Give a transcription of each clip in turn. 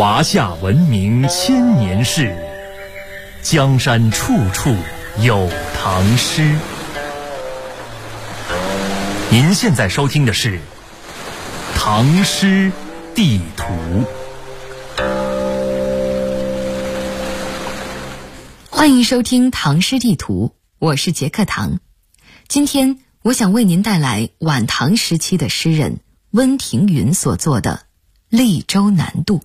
华夏文明千年事，江山处处有唐诗。您现在收听的是《唐诗地图》。 欢迎收听《唐诗地图》，我是杰克唐。今天我想为您带来晚唐时期的诗人温庭筠所作的《利州南渡》。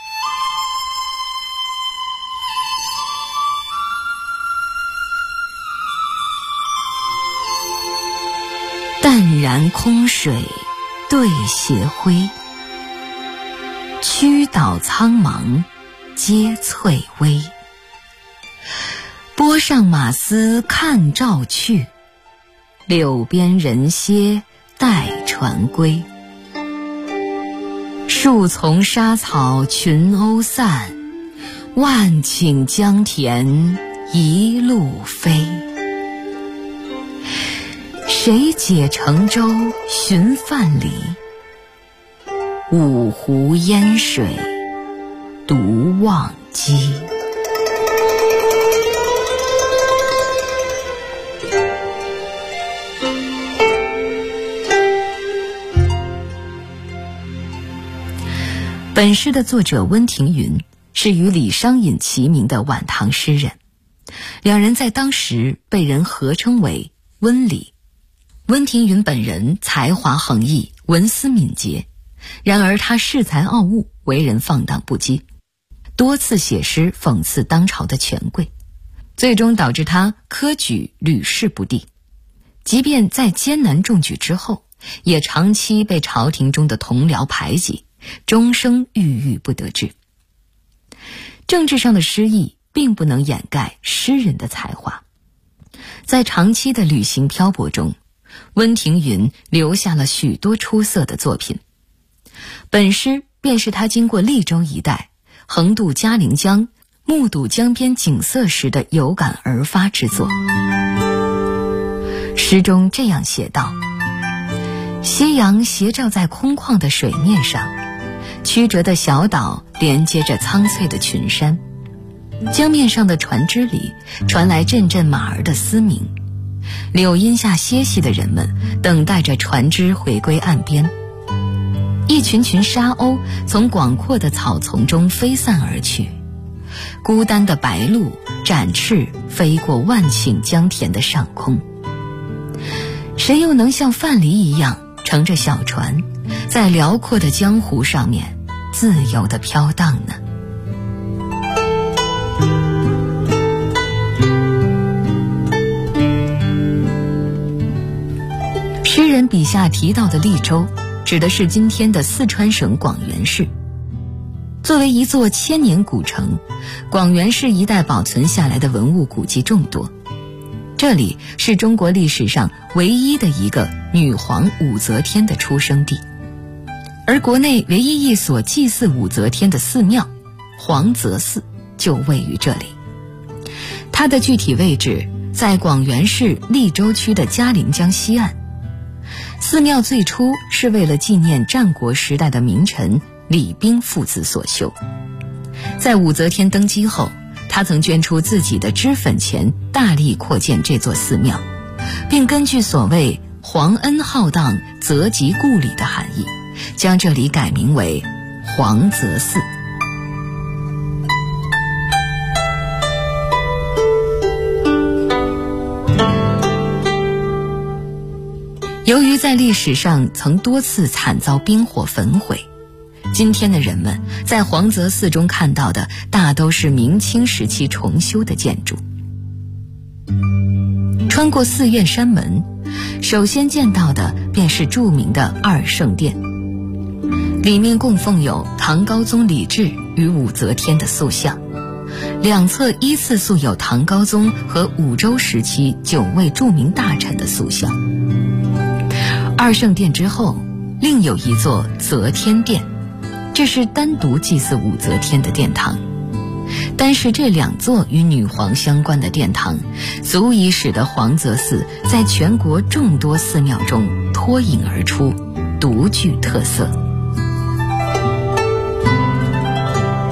淡然空水对斜晖，曲倒苍茫皆翠微。波上马嘶看棹去，柳边人歇待船归。树丛沙草群鸥散，万顷江田一路飞。谁解乘舟寻范蠡？五湖烟水独望鸡。本诗的作者温庭筠是与李商隐齐名的晚唐诗人，两人在当时被人合称为温李。温庭筠本人才华横溢，文思敏捷，然而他恃才傲物，为人放荡不羁，多次写诗讽刺当朝的权贵，最终导致他科举屡试不第。即便在艰难中举之后，也长期被朝廷中的同僚排挤，终生郁郁不得志。政治上的失意并不能掩盖诗人的才华。在长期的旅行漂泊中，温庭筠留下了许多出色的作品。本诗便是他经过利州一带，横渡嘉陵江，目睹江边景色时的有感而发之作。诗中这样写道：夕阳斜照在空旷的水面上，曲折的小岛连接着苍翠的群山，江面上的船只里传来阵阵马儿的嘶鸣，柳荫下歇息的人们等待着船只回归岸边。一群群沙鸥从广阔的草丛中飞散而去，孤单的白鹭展翅飞过万顷江田的上空。谁又能像范蠡一样乘着小船，在辽阔的江湖上面自由地飘荡呢？诗人笔下提到的利州，指的是今天的四川省广元市。作为一座千年古城，广元市一带保存下来的文物古迹众多。这里是中国历史上唯一的一个女皇武则天的出生地，而国内唯一一所祭祀武则天的寺庙黄泽寺就位于这里。它的具体位置在广元市利州区的嘉陵江西岸。寺庙最初是为了纪念战国时代的名臣李冰父子所修。在武则天登基后，他曾捐出自己的脂粉钱，大力扩建这座寺庙，并根据所谓皇恩浩荡，泽及故里的含义，将这里改名为黄泽寺。由于在历史上曾多次惨遭兵火焚毁，今天的人们在黄泽寺中看到的大都是明清时期重修的建筑。穿过寺院山门，首先见到的便是著名的二圣殿，里面供奉有唐高宗李治与武则天的塑像，两侧依次塑有唐高宗和武周时期9位著名大臣的塑像。二圣殿之后，另有一座则天殿，这是单独祭祀武则天的殿堂。单是这两座与女皇相关的殿堂，足以使得黄泽寺在全国众多寺庙中脱颖而出，独具特色。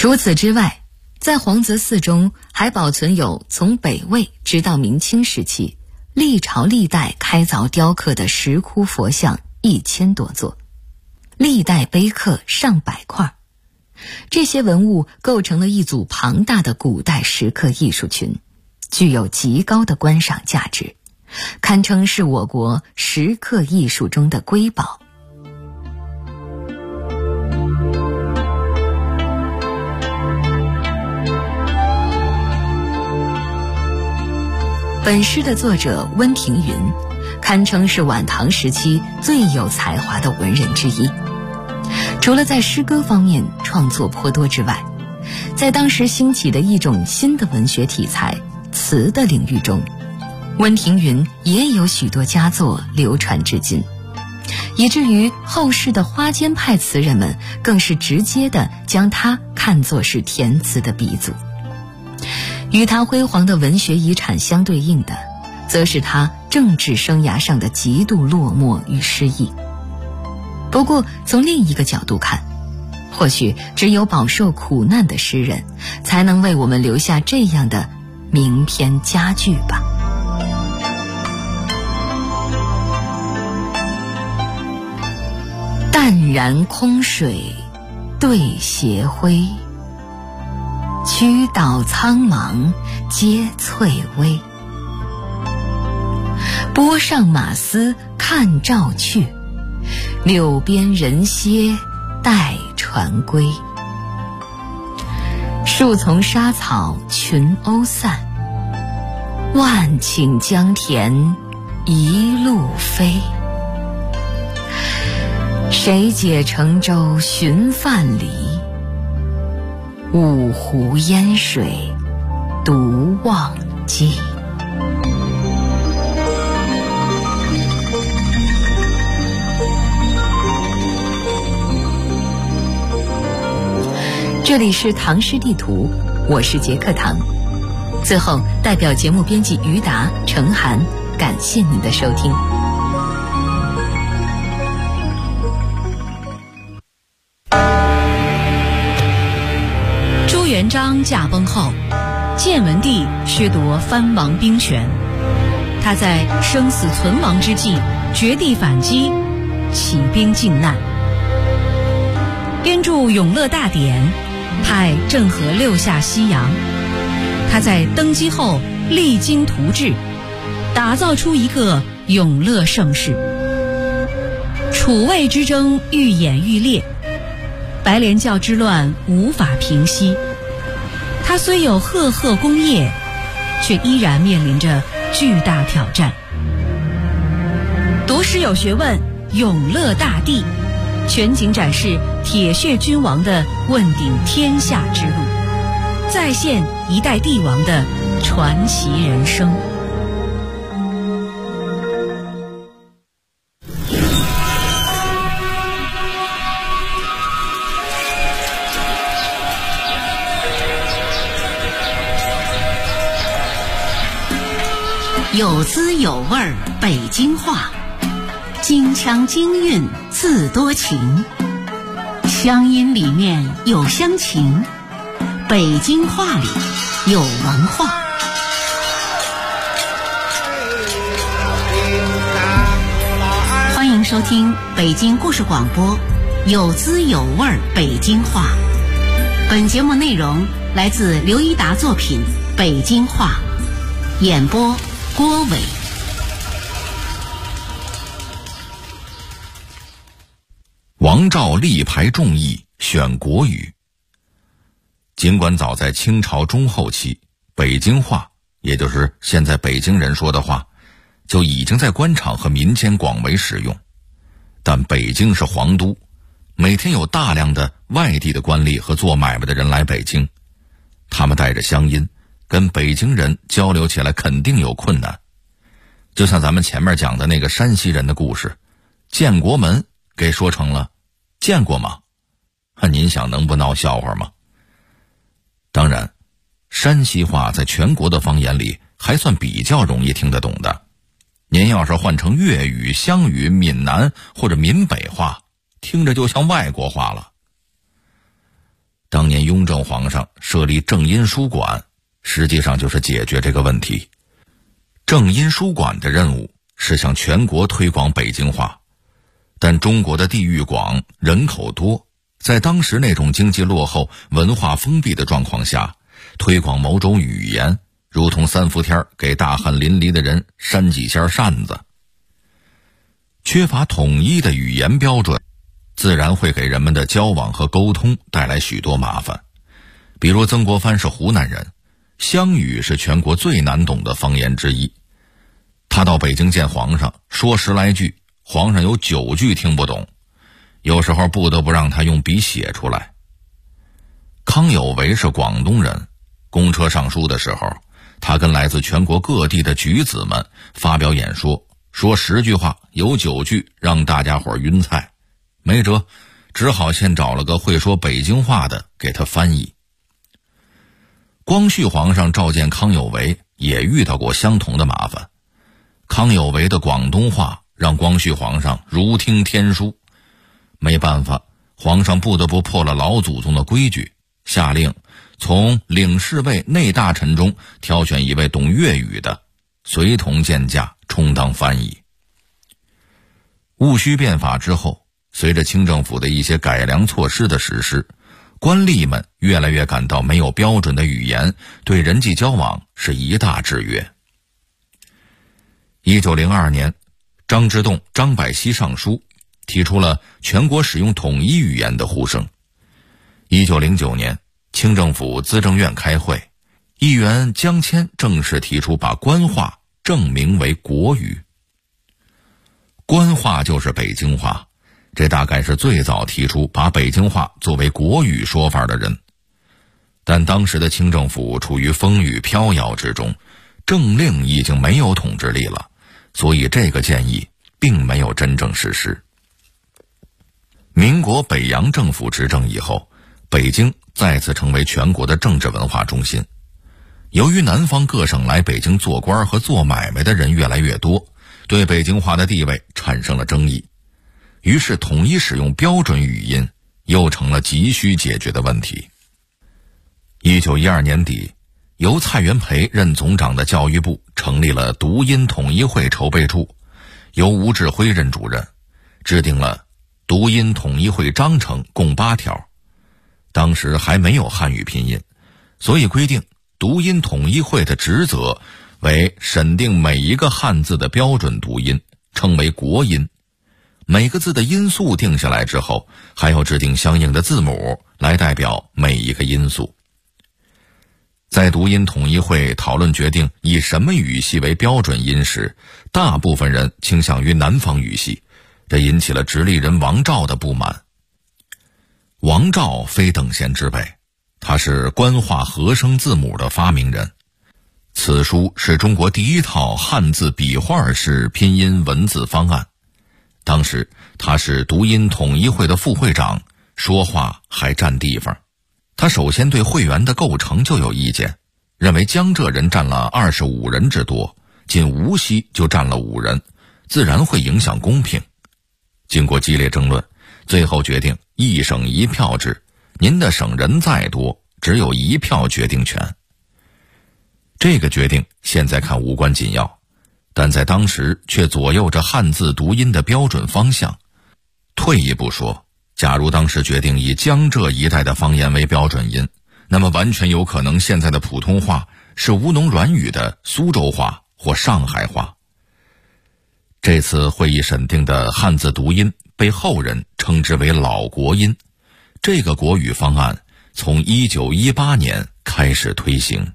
除此之外，在黄泽寺中还保存有从北魏直到明清时期历朝历代开凿雕刻的石窟佛像1000多座，历代碑刻上百块。这些文物构成了一组庞大的古代石刻艺术群，具有极高的观赏价值，堪称是我国石刻艺术中的瑰宝。本诗的作者温庭筠，堪称是晚唐时期最有才华的文人之一。除了在诗歌方面创作颇多之外，在当时兴起的一种新的文学题材词的领域中，温庭筠也有许多佳作流传至今，以至于后世的花间派词人们更是直接地将他看作是填词的鼻祖。与他辉煌的文学遗产相对应的，则是他政治生涯上的极度落寞与失意。不过从另一个角度看，或许只有饱受苦难的诗人才能为我们留下这样的名篇佳句吧。淡然空水对斜晖，曲岛苍茫皆翠微。波上马嘶看棹去，柳边人歇待船归。树丛沙草群鸥散，万顷江田一路飞。谁解乘舟寻范蠡？五湖烟水独望鸡。这里是唐诗地图，我是杰克唐。最后，代表节目编辑于达、程涵，感谢您的收听。 朱元璋驾崩后，建文帝削夺藩王兵权，他在生死存亡之际绝地反击，起兵靖难，编著《永乐大典》，派郑和六下西洋。他在登基后励精图治，打造出一个永乐盛世。楚魏之争愈演愈烈，白莲教之乱无法平息。他虽有赫赫功业，却依然面临着巨大挑战。读诗有学问，永乐大帝全景展示铁血君王的问鼎天下之路，再现一代帝王的传奇人生。 有滋有味儿北京话，京腔京韵自多情，乡音里面有乡情，北京话里有文化。欢迎收听北京故事广播，有滋有味儿北京话。本节目内容来自刘一达作品《北京话》，演播郭伟。 王照力排众议，选国语。尽管早在清朝中后期，北京话，也就是现在北京人说的话，就已经在官场和民间广为使用，但北京是皇都，每天有大量的外地的官吏和做买卖的人来北京，他们带着乡音，跟北京人交流起来肯定有困难。就像咱们前面讲的那个山西人的故事，建国门给说成了见过吗？您想能不闹笑话吗？当然，山西话在全国的方言里还算比较容易听得懂的。您要是换成粤语、湘语、闽南或者闽北话，听着就像外国话了。 当年雍正皇上设立正音书馆，实际上就是解决这个问题。正音书馆的任务是向全国推广北京话，但中国的地域广，人口多，在当时那种经济落后、文化封闭的状况下，推广某种语言如同三伏天给大汗淋漓的人扇几下扇子。缺乏统一的语言标准，自然会给人们的交往和沟通带来许多麻烦。比如曾国藩是湖南人，湘语是全国最难懂的方言之一。他到北京见皇上，说10来句，皇上有9句听不懂，有时候不得不让他用笔写出来。康有为是广东人，公车上书的时候，他跟来自全国各地的举子们发表演说，说10句话，有9句让大家伙晕菜，没辙，只好先找了个会说北京话的给他翻译。光绪皇上召见康有为，也遇到过相同的麻烦。康有为的广东话让光绪皇上如听天书，没办法，皇上不得不破了老祖宗的规矩，下令从领侍卫内大臣中挑选一位懂粤语的，随同见驾充当翻译。戊戌变法之后，随着清政府的一些改良措施的实施，官吏们越来越感到没有标准的语言对人际交往是一大制约。1902年，张之洞、张百熙上书，提出了全国使用统一语言的呼声。1909年，清政府资政院开会，议员江谦正式提出把官话正名为国语。官话就是北京话，这大概是最早提出把北京话作为国语说法的人。但当时的清政府处于风雨飘摇之中，政令已经没有统治力了，所以这个建议并没有真正实施。民国北洋政府执政以后，北京再次成为全国的政治文化中心。由于南方各省来北京做官和做买卖的人越来越多，对北京话的地位产生了争议，于是统一使用标准语音又成了急需解决的问题。1912年底，由蔡元培任总长的教育部成立了读音统一会筹备处，由吴志辉任主任，制定了读音统一会章程共8条。当时还没有汉语拼音，所以规定读音统一会的职责为审定每一个汉字的标准读音，称为国音。每个字的音素定下来之后，还要制定相应的字母来代表每一个音素。在读音统一会讨论决定以什么语系为标准音时，大部分人倾向于南方语系，这引起了直隶人王肇的不满。王肇非等闲之辈，他是官话合声字母的发明人。此书是中国第一套汉字笔画式拼音文字方案。当时他是读音统一会的副会长，说话还占地方。他首先对会员的构成就有意见，认为江浙人占了25人之多，仅无锡就占了5人，自然会影响公平。经过激烈争论，最后决定一省1票制，您的省人再多，只有1票决定权。这个决定现在看无关紧要，但在当时却左右着汉字读音的标准方向。退一步说，假如当时决定以江浙一带的方言为标准音，那么完全有可能现在的普通话是吴侬软语的苏州话或上海话。这次会议审定的汉字读音被后人称之为老国音，这个国语方案从1918年开始推行。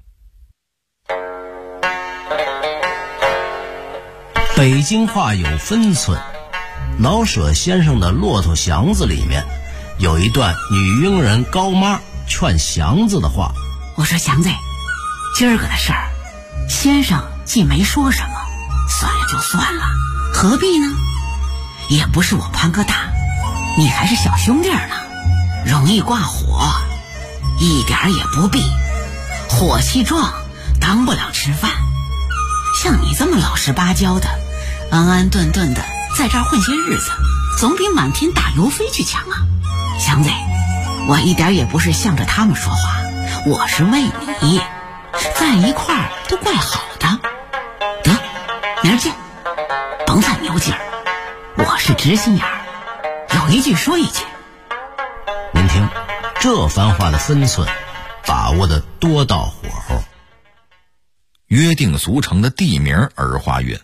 北京话有分寸，老舍先生的《骆驼祥子》里面有一段女佣人高妈劝祥子的话。 我说祥子，今儿个的事儿，先生既没说什么，算了就算了，何必呢？也不是我潘哥大，你还是小兄弟呢，容易挂火，一点也不必，火气壮当不了吃饭。像你这么老实巴交的，安安顿顿的在这儿混些日子，总比满天打油飞去强啊。祥子， 我一点也不是向着他们说话，我是为你，在一块儿都怪好的。得，明儿见，甭犯牛劲儿，我是直心眼儿，有一句说一句。 您听，这番话的分寸把握的多到火候。 约定俗成的地名儿化韵，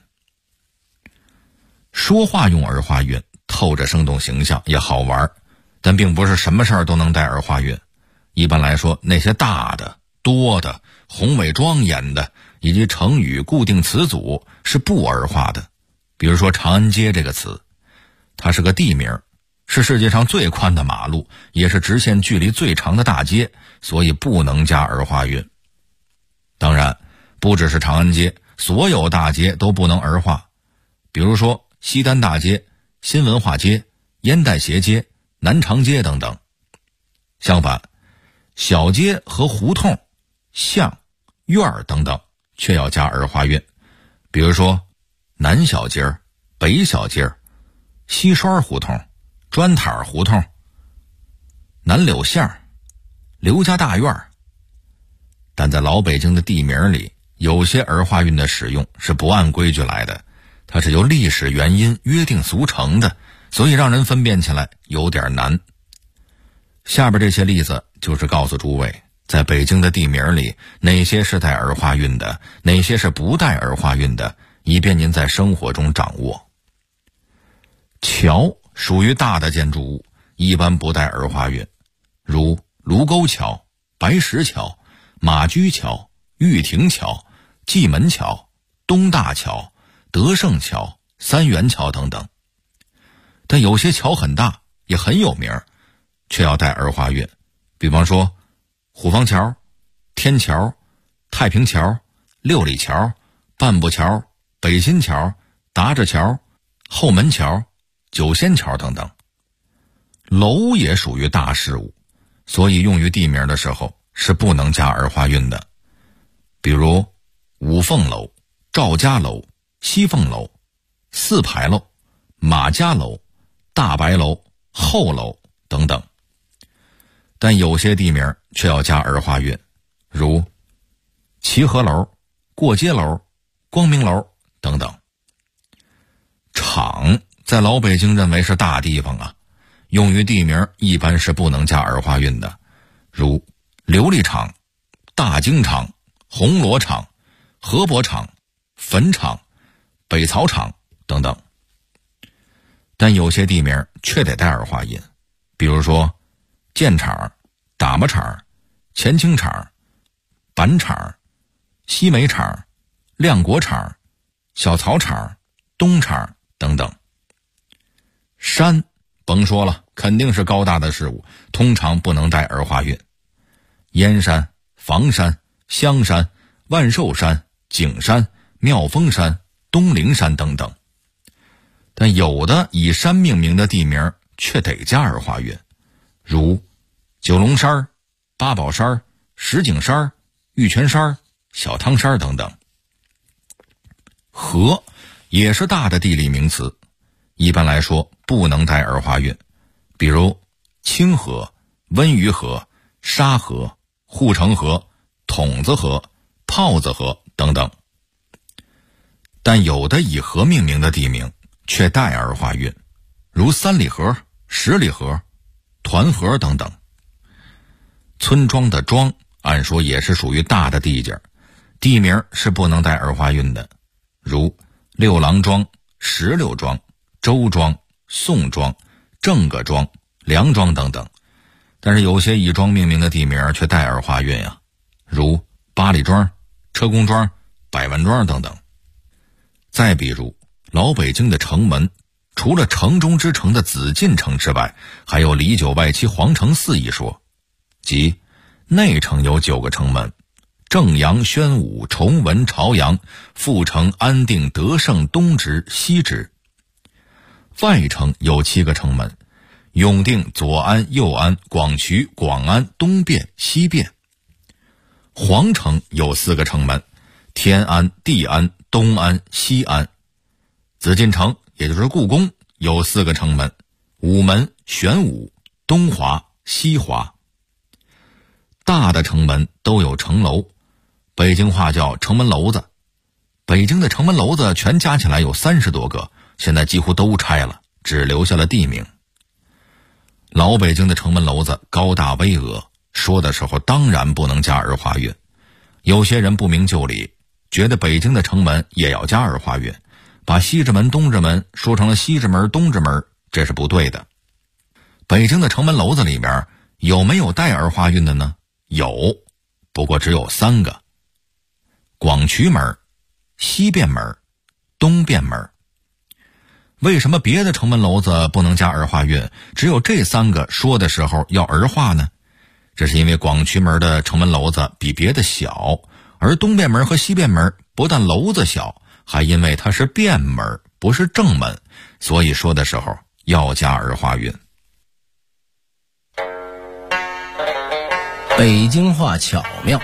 说话用儿化韵，透着生动形象，也好玩，但并不是什么事儿都能带儿化韵。一般来说，那些大的、多的、宏伟庄严的，以及成语固定词组是不儿化的。比如说长安街这个词，它是个地名，是世界上最宽的马路，也是直线距离最长的大街，所以不能加儿化韵。当然不只是长安街，所有大街都不能儿化。比如说西单大街、新文化街、烟袋斜街、南长街等等。相反，小街和胡同、巷、院等等却要加儿化韵。比如说南小街、北小街、西栓胡同、砖塔胡同、南柳巷、刘家大院。但在老北京的地名里，有些儿化韵的使用是不按规矩来的，它是由历史原因约定俗成的，所以让人分辨起来有点难。下边这些例子就是告诉诸位，在北京的地名里，哪些是带儿化韵的，哪些是不带儿化韵的，以便您在生活中掌握。桥属于大的建筑物，一般不带儿化韵，如卢沟桥、白石桥、马驹桥、玉亭桥、蓟门桥、东大桥、德胜桥、三元桥等等。但有些桥很大，也很有名，却要带儿化韵。比方说虎坊桥、天桥、太平桥、六里桥、半步桥、北新桥、达着桥、后门桥、九仙桥等等。楼也属于大事物，所以用于地名的时候是不能加儿化韵的。比如五凤楼、赵家楼、西凤楼、四牌楼、马家楼、大白楼、后楼等等。但有些地名却要加儿化韵，如齐河楼、过街楼、光明楼等等。厂在老北京认为是大地方啊，用于地名一般是不能加儿化韵的，如琉璃厂、大京厂、红螺厂、河伯厂、坟厂、北草厂等等。但有些地名却得带儿化音，比如说建厂、打磨厂、前清厂、板厂、西煤厂、亮国厂、小曹厂、东厂等等。山甭说了，肯定是高大的事物，通常不能带儿化韵。燕山、房山、香山、万寿山、景山、妙峰山、东陵山等等。但有的以山命名的地名却得加儿化韵，如九龙山、八宝山、石景山、玉泉山、小汤山等等。河也是大的地理名词，一般来说不能带儿化韵，比如清河、温榆河、沙河、护城河、筒子河、炮子河等等。但有的以河命名的地名却带儿化韵，如三里河、十里河、团河等等。村庄的庄按说也是属于大的地界，地名是不能带儿化韵的，如六郎庄、石榴庄、周庄、宋庄、郑个庄、梁庄等等。但是有些以庄命名的地名却带儿化韵啊，如八里庄、车公庄、百万庄等等。再比如老北京的城门，除了城中之城的紫禁城之外，还有里九外七皇城4一说，即内城有9个城门，正阳、宣武、崇文、朝阳、阜成、安定、德胜、东直、西直。外城有7个城门，永定、左安、右安、广渠、广安、东便、西便。皇城有4个城门，天安、地安、东安、西安。紫禁城也就是故宫有4个城门，午门、玄武、东华、 西华。大的城门都有城楼，北京话叫城门楼子。北京的城门楼子全加起来有30多个，现在几乎都拆了，只留下了地名。老北京的城门楼子高大巍峨，说的时候当然不能加儿化韵。有些人不明就里，觉得北京的城门也要加儿化韵，把西直门东直门说成了西直门东直门，这是不对的。北京的城门楼子里面有没有带儿化韵的呢？有，不过只有3个：广渠门、西便门、东便门。为什么别的城门楼子不能加儿化韵，只有这3个说的时候要儿化呢？这是因为广渠门的城门楼子比别的小，而东便门和西便门不但楼子小，还因为它是便门不是正门，所以说的时候要加儿化韵。 北京话巧妙。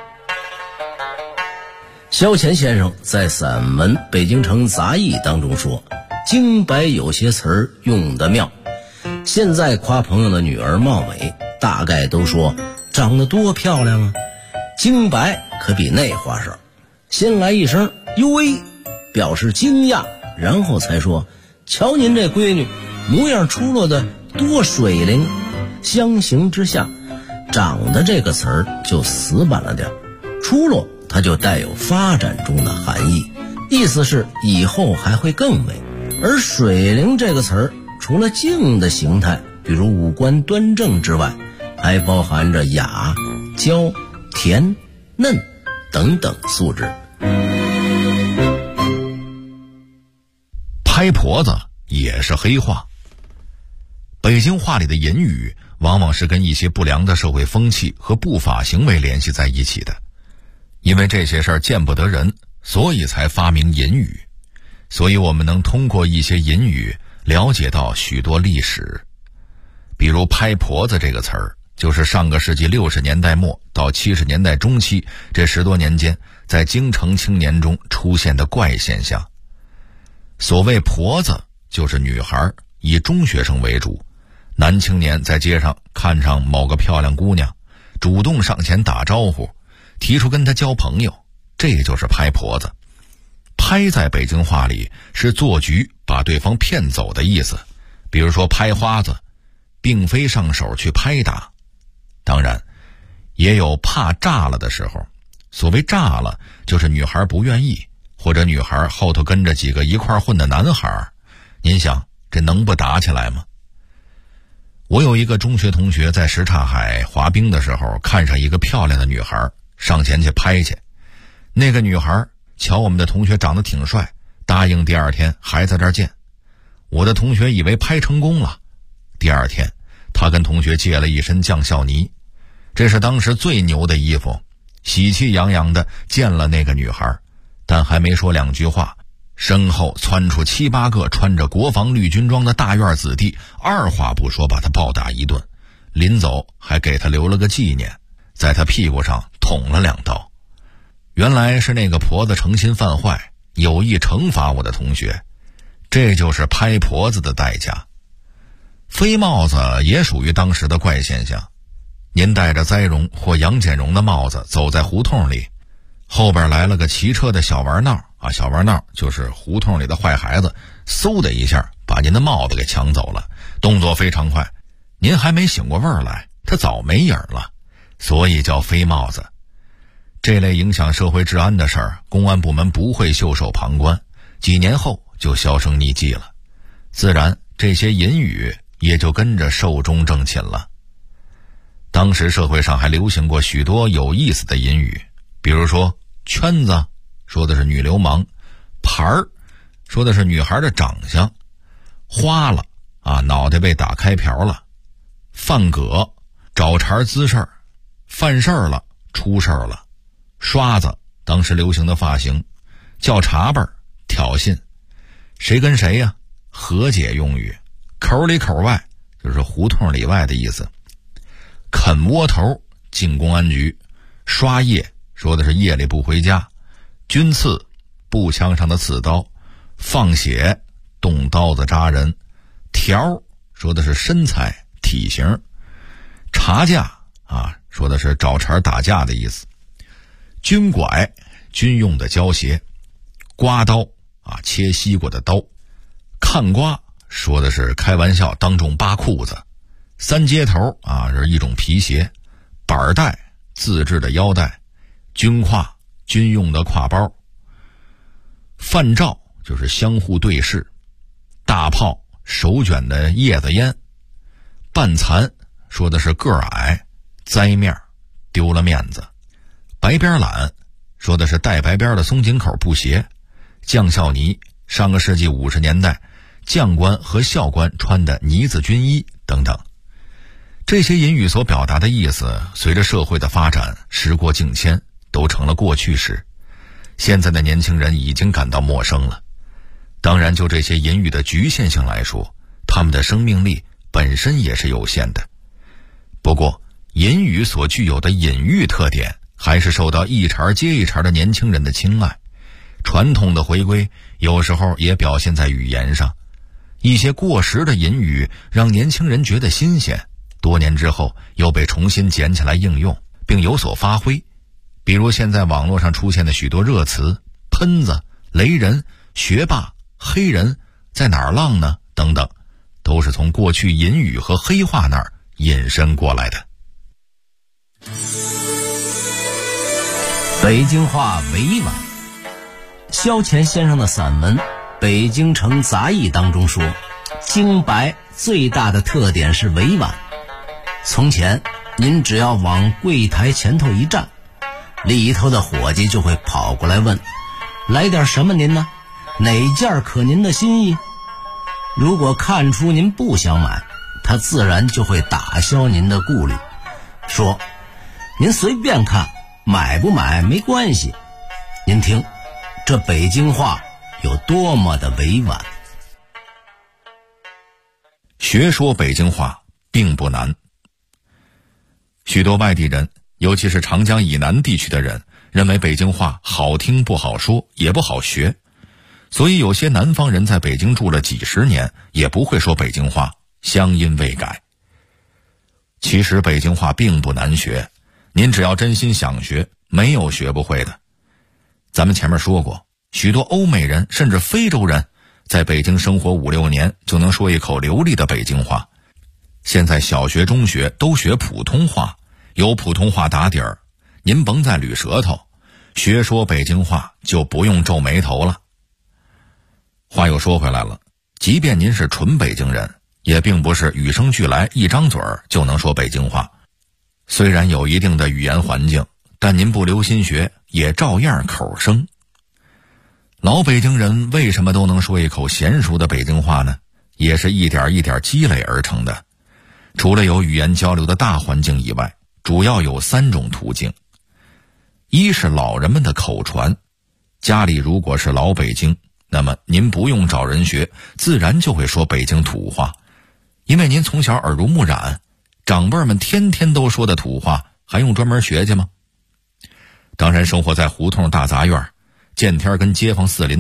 萧乾先生在散文《北京城杂艺》当中说，京白有些词儿用得妙。现在夸朋友的女儿貌美，大概都说长得多漂亮啊。京白可比那花哨，先来一声哟喂，表示惊讶，然后才说瞧您这闺女模样出落的多水灵。相形之下，长得这个词儿就死板了点，出落它就带有发展中的含义，意思是以后还会更美。而水灵这个词儿除了静的形态，比如五官端正之外，还包含着雅、娇、甜、嫩等等素质。 拍婆子也是黑话。北京话里的淫语往往是跟一些不良的社会风气和不法行为联系在一起的，因为这些事儿见不得人，所以才发明淫语。所以我们能通过一些淫语了解到许多历史。比如拍婆子这个词儿，就是上个世纪60年代末到70年代中期这10多年间在京城青年中出现的怪现象。所谓婆子，就是女孩，以中学生为主，男青年在街上看上某个漂亮姑娘，主动上前打招呼，提出跟她交朋友，这就是拍婆子。拍在北京话里是做局把对方骗走的意思，比如说拍花子，并非上手去拍打。当然也有怕炸了的时候，所谓炸了就是女孩不愿意，或者女孩后头跟着几个一块混的男孩，您想这能不打起来吗？我有一个中学同学在什刹海滑冰的时候看上一个漂亮的女孩，上前去拍去。那个女孩瞧我们的同学长得挺帅，答应第2天还在这儿见。我的同学以为拍成功了，第2天他跟同学借了一身将校呢，这是当时最牛的衣服，喜气洋洋的见了那个女孩，但还没说2句话，身后窜出7、8个穿着国防绿军装的大院子弟，二话不说把他暴打一顿，临走还给他留了个纪念，在他屁股上捅了2刀。原来是那个婆子诚心犯坏，有意惩罚我的同学，这就是拍婆子的代价。飞帽子也属于当时的怪现象。您戴着栽绒或杨戬绒的帽子走在胡同里，后边来了个骑车的小玩闹啊，小玩闹就是胡同里的坏孩子，嗖的一下把您的帽子给抢走了，动作非常快，您还没醒过味儿来，他早没影了，所以叫飞帽子。这类影响社会治安的事儿，公安部门不会袖手旁观，几年后就销声匿迹了，自然这些淫语也就跟着寿终正寝了。当时社会上还流行过许多有意思的淫语，比如说圈子，说的是女流氓；盘儿，说的是女孩的长相；花了啊，脑袋被打开瓢了；饭葛，找茬滋事儿；犯事儿了，出事儿了；刷子，当时流行的发型；叫茶辈，挑衅；谁跟谁呀，和解用语；口里口外，就是胡同里外的意思；啃窝头，进公安局；刷夜，说的是夜里不回家；军刺，步枪上的刺刀；放血，动刀子扎人；条，说的是身材体型； 茶架啊，说的是找茬打架的意思。军拐，军用的胶鞋。刮刀啊，切西瓜的刀。看瓜，说的是开玩笑当众扒裤子。三接头啊，是一种皮鞋。板带，自制的腰带。军挎，军用的挎包。饭照，就是相互对视。大炮，手卷的叶子烟。半残，说的是个儿矮，栽面，丢了面子。白边懒，说的是带白边的松紧口布鞋。将校呢，上个世纪50年代将官和校官穿的呢子军衣等等。这些隐语所表达的意思，随着社会的发展，时过境迁，都成了过去式。现在的年轻人已经感到陌生了。当然，就这些隐语的局限性来说，他们的生命力本身也是有限的。不过，隐语所具有的隐喻特点，还是受到一茬接一茬的年轻人的青睐。传统的回归，有时候也表现在语言上。一些过时的隐语，让年轻人觉得新鲜，多年之后又被重新捡起来应用，并有所发挥。比如现在网络上出现的许多热词，喷子、雷人、学霸、黑人，在哪儿浪呢等等，都是从过去隐语和黑话那儿引申过来的。 北京话委婉。萧乾先生的散文《北京城杂役》当中说，京白最大的特点是委婉。从前您只要往柜台前头一站，里头的伙计就会跑过来问，来点什么您呢？哪件可您的心意？如果看出您不想买，他自然就会打消您的顾虑，说您随便看，买不买没关系。您听这北京话有多么的委婉。 学说北京话并不难。许多外地人，尤其是长江以南地区的人，认为北京话好听不好说，也不好学，所以有些南方人在北京住了几十年，也不会说北京话，乡音未改。其实北京话并不难学，您只要真心想学，没有学不会的。咱们前面说过，许多欧美人甚至非洲人在北京生活5、6年就能说一口流利的北京话。现在小学中学都学普通话，有普通话打底儿，您甭再捋舌头，学说北京话就不用皱眉头了。话又说回来了，即便您是纯北京人，也并不是与生俱来一张嘴就能说北京话。虽然有一定的语言环境，但您不留心学，也照样口生。老北京人为什么都能说一口娴熟的北京话呢？也是一点一点积累而成的。除了有语言交流的大环境以外，主要有3种途径。一是老人们的口传，家里如果是老北京，那么您不用找人学，自然就会说北京土话，因为您从小耳濡目染，长辈们天天都说的土话，还用专门学去吗？当然，生活在胡同大杂院，见天跟街坊四邻